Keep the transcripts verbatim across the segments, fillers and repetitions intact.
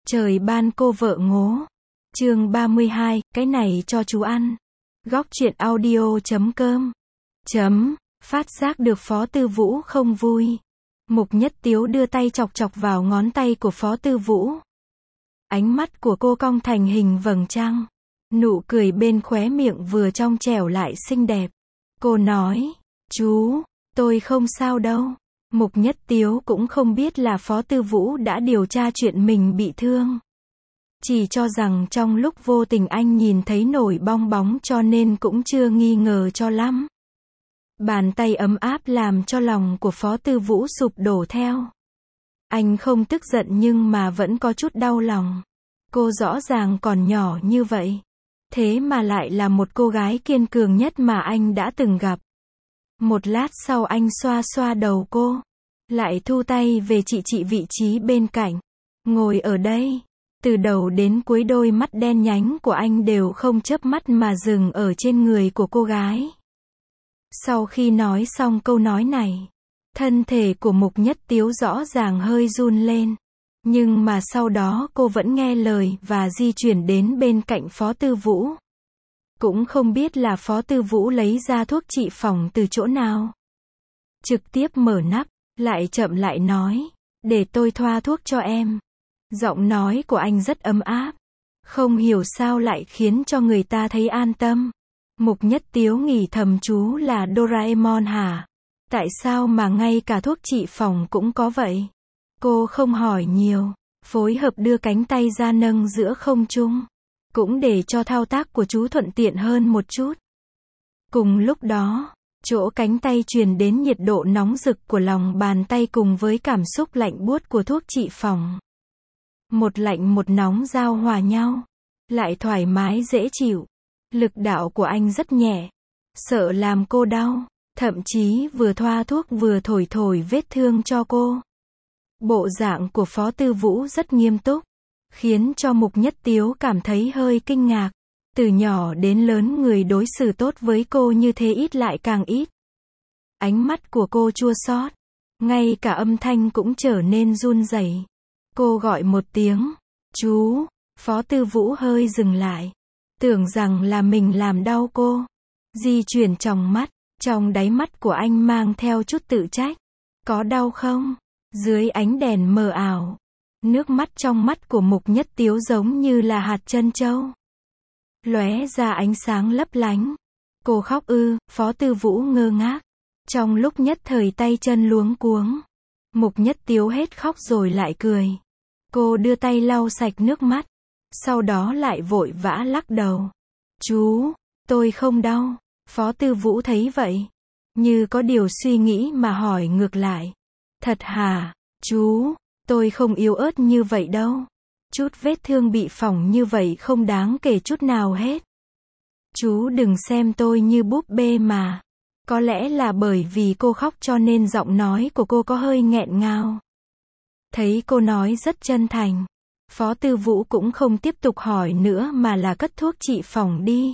Trời ban cô vợ ngố. Chương ba mươi hai, cái này cho chú ăn. Góc truyện audio chấm com. Chấm, phát giác được Phó Tư Vũ không vui. Mục Nhất Tiếu đưa tay chọc chọc vào ngón tay của Phó Tư Vũ. Ánh mắt của cô cong thành hình vầng trăng. Nụ cười bên khóe miệng vừa trong trẻo lại xinh đẹp. Cô nói, chú, tôi không sao đâu. Mục Nhất Tiếu cũng không biết là Phó Tư Vũ đã điều tra chuyện mình bị thương. Chỉ cho rằng trong lúc vô tình anh nhìn thấy nổi bong bóng cho nên cũng chưa nghi ngờ cho lắm. Bàn tay ấm áp làm cho lòng của Phó Tư Vũ sụp đổ theo. Anh không tức giận nhưng mà vẫn có chút đau lòng. Cô rõ ràng còn nhỏ như vậy. Thế mà lại là một cô gái kiên cường nhất mà anh đã từng gặp. Một lát sau anh xoa xoa đầu cô. Lại thu tay về chị chị vị trí bên cạnh. Ngồi ở đây. Từ đầu đến cuối đôi mắt đen nhánh của anh đều không chớp mắt mà dừng ở trên người của cô gái. Sau khi nói xong câu nói này, thân thể của Mục Nhất Tiếu rõ ràng hơi run lên. Nhưng mà sau đó cô vẫn nghe lời và di chuyển đến bên cạnh Phó Tư Vũ. Cũng không biết là Phó Tư Vũ lấy ra thuốc trị phỏng từ chỗ nào. Trực tiếp mở nắp, lại chậm lại nói, để tôi thoa thuốc cho em. Giọng nói của anh rất ấm áp. Không hiểu sao lại khiến cho người ta thấy an tâm. Mục Nhất Tiếu nghĩ thầm chú là Doraemon hả? Tại sao mà ngay cả thuốc trị phỏng cũng có vậy? Cô không hỏi nhiều, phối hợp đưa cánh tay ra nâng giữa không trung. Cũng để cho thao tác của chú thuận tiện hơn một chút. Cùng lúc đó, chỗ cánh tay truyền đến nhiệt độ nóng rực của lòng bàn tay cùng với cảm xúc lạnh buốt của thuốc trị phỏng. Một lạnh một nóng giao hòa nhau, lại thoải mái dễ chịu. Lực đạo của anh rất nhẹ, sợ làm cô đau, thậm chí vừa thoa thuốc vừa thổi thổi vết thương cho cô. Bộ dạng của Phó Tư Vũ rất nghiêm túc, khiến cho Mục Nhất Tiếu cảm thấy hơi kinh ngạc. Từ nhỏ đến lớn người đối xử tốt với cô như thế ít lại càng ít. Ánh mắt của cô chua xót, ngay cả âm thanh cũng trở nên run rẩy. Cô gọi một tiếng, chú. Phó Tư Vũ hơi dừng lại, tưởng rằng là mình làm đau cô. Di chuyển tròng mắt, trong đáy mắt của anh mang theo chút tự trách. Có đau không? Dưới ánh đèn mờ ảo, nước mắt trong mắt của Mục Nhất Tiếu giống như là hạt trân châu. Lóe ra ánh sáng lấp lánh. Cô khóc ư? Phó Tư Vũ ngơ ngác. Trong lúc nhất thời tay chân luống cuống. Mục Nhất Tiếu hết khóc rồi lại cười. Cô đưa tay lau sạch nước mắt. Sau đó lại vội vã lắc đầu. Chú, tôi không đau. Phó Tư Vũ thấy vậy, như có điều suy nghĩ mà hỏi ngược lại. Thật hả? Chú, tôi không yếu ớt như vậy đâu. Chút vết thương bị phỏng như vậy không đáng kể chút nào hết. Chú đừng xem tôi như búp bê mà. Có lẽ là bởi vì cô khóc cho nên giọng nói của cô có hơi nghẹn ngào. Thấy cô nói rất chân thành, Phó Tư Vũ cũng không tiếp tục hỏi nữa mà là cất thuốc trị phỏng đi.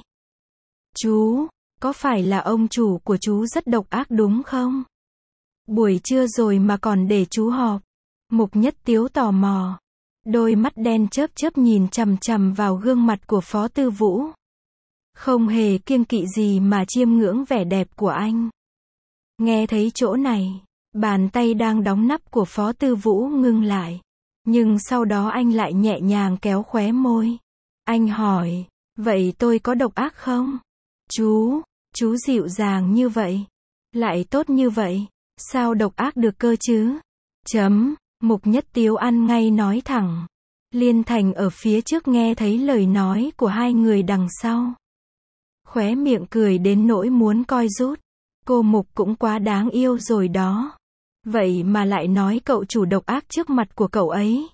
Chú, có phải là ông chủ của chú rất độc ác đúng không? Buổi trưa rồi mà còn để chú họp. Mục Nhất Tiếu tò mò. Đôi mắt đen chớp chớp nhìn chằm chằm vào gương mặt của Phó Tư Vũ. Không hề kiêng kỵ gì mà chiêm ngưỡng vẻ đẹp của anh. Nghe thấy chỗ này, bàn tay đang đóng nắp của Phó Tư Vũ ngưng lại. Nhưng sau đó anh lại nhẹ nhàng kéo khóe môi. Anh hỏi, vậy tôi có độc ác không? Chú, chú dịu dàng như vậy, lại tốt như vậy, sao độc ác được cơ chứ? Chấm, Mục Nhất Tiếu ăn ngay nói thẳng. Liên Thành ở phía trước nghe thấy lời nói của hai người đằng sau. Khóe miệng cười đến nỗi muốn coi rút. Cô Mục cũng quá đáng yêu rồi đó. Vậy mà lại nói cậu chủ độc ác trước mặt của cậu ấy.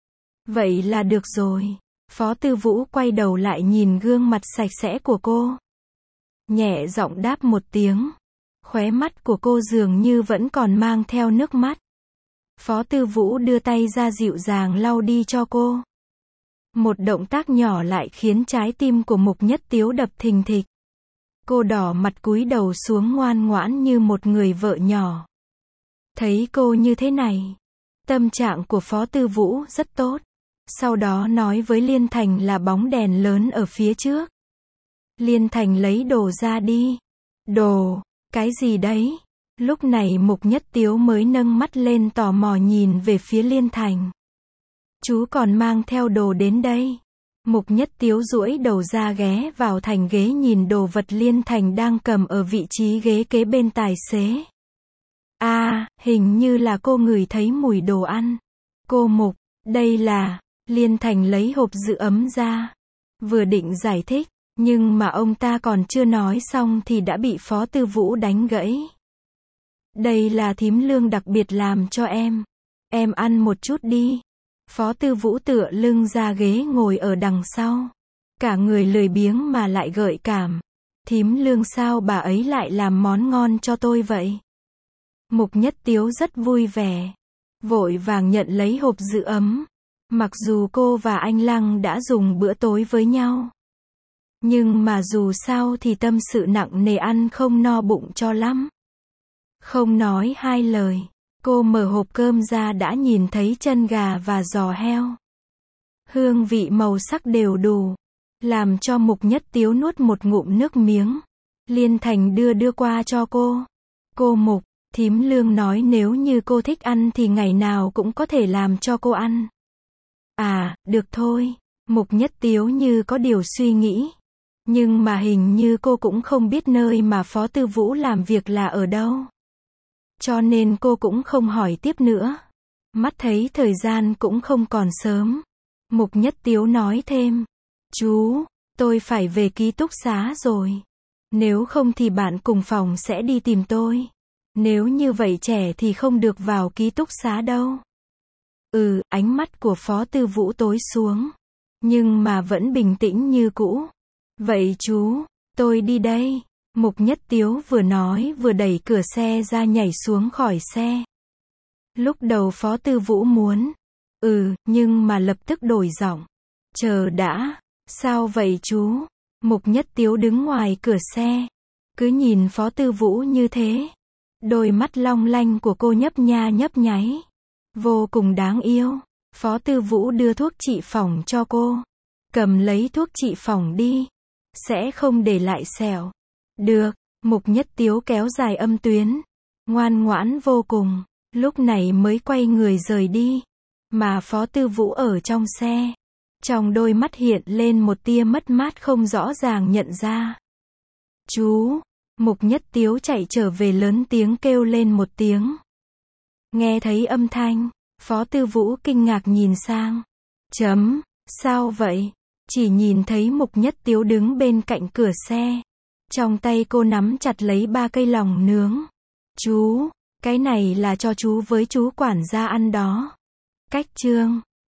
Vậy là được rồi. Phó Tư Vũ quay đầu lại nhìn gương mặt sạch sẽ của cô. Nhẹ giọng đáp một tiếng. Khóe mắt của cô dường như vẫn còn mang theo nước mắt. Phó Tư Vũ đưa tay ra dịu dàng lau đi cho cô. Một động tác nhỏ lại khiến trái tim của Mục Nhất Tiếu đập thình thịch. Cô đỏ mặt cúi đầu xuống ngoan ngoãn như một người vợ nhỏ. Thấy cô như thế này, tâm trạng của Phó Tư Vũ rất tốt. Sau đó nói với Liên Thành là bóng đèn lớn ở phía trước. Liên Thành lấy đồ ra đi. Đồ, cái gì đấy? Lúc này Mục Nhất Tiếu mới nâng mắt lên tò mò nhìn về phía Liên Thành. Chú còn mang theo đồ đến đây. Mục Nhất Tiếu duỗi đầu ra ghé vào thành ghế nhìn đồ vật Liên Thành đang cầm ở vị trí ghế kế bên tài xế. À, hình như là cô ngửi thấy mùi đồ ăn. Cô Mục, đây là... Liên Thành lấy hộp giữ ấm ra. Vừa định giải thích, nhưng mà ông ta còn chưa nói xong thì đã bị Phó Tư Vũ đánh gãy. Đây là thím Lương đặc biệt làm cho em. Em ăn một chút đi. Phó Tư Vũ tựa lưng ra ghế ngồi ở đằng sau. Cả người lười biếng mà lại gợi cảm. Thím Lương sao bà ấy lại làm món ngon cho tôi vậy? Mục Nhất Tiếu rất vui vẻ. Vội vàng nhận lấy hộp giữ ấm. Mặc dù cô và anh Lăng đã dùng bữa tối với nhau. Nhưng mà dù sao thì tâm sự nặng nề ăn không no bụng cho lắm. Không nói hai lời. Cô mở hộp cơm ra đã nhìn thấy chân gà và giò heo. Hương vị màu sắc đều đủ. Làm cho Mục Nhất Tiếu nuốt một ngụm nước miếng. Liên Thành đưa đưa qua cho cô. Cô Mục, thím Lương nói nếu như cô thích ăn thì ngày nào cũng có thể làm cho cô ăn. À, được thôi. Mục Nhất Tiếu như có điều suy nghĩ. Nhưng mà hình như cô cũng không biết nơi mà Phó Tư Vũ làm việc là ở đâu. Cho nên cô cũng không hỏi tiếp nữa. Mắt thấy thời gian cũng không còn sớm. Mục Nhất Tiếu nói thêm. Chú, tôi phải về ký túc xá rồi. Nếu không thì bạn cùng phòng sẽ đi tìm tôi. Nếu như vậy trẻ thì không được vào ký túc xá đâu. Ừ, ánh mắt của Phó Tư Vũ tối xuống. Nhưng mà vẫn bình tĩnh như cũ. Vậy chú, tôi đi đây. Mục Nhất Tiếu vừa nói vừa đẩy cửa xe ra nhảy xuống khỏi xe. Lúc đầu Phó Tư Vũ muốn. Ừ, nhưng mà lập tức đổi giọng. Chờ đã. Sao vậy chú? Mục Nhất Tiếu đứng ngoài cửa xe. Cứ nhìn Phó Tư Vũ như thế. Đôi mắt long lanh của cô nhấp nha nhấp nháy. Vô cùng đáng yêu. Phó Tư Vũ đưa thuốc trị phỏng cho cô. Cầm lấy thuốc trị phỏng đi. Sẽ không để lại sẹo. Được. Mục Nhất Tiếu kéo dài âm tuyến. Ngoan ngoãn vô cùng. Lúc này mới quay người rời đi. Mà Phó Tư Vũ ở trong xe. Trong đôi mắt hiện lên một tia mất mát không rõ ràng nhận ra. Chú. Mục Nhất Tiếu chạy trở về lớn tiếng kêu lên một tiếng. Nghe thấy âm thanh. Phó Tư Vũ kinh ngạc nhìn sang. Chấm. Sao vậy? Chỉ nhìn thấy Mục Nhất Tiếu đứng bên cạnh cửa xe. Trong tay cô nắm chặt lấy ba cây lòng nướng. Chú. Cái này là cho chú với chú quản gia ăn đó. Cách chương.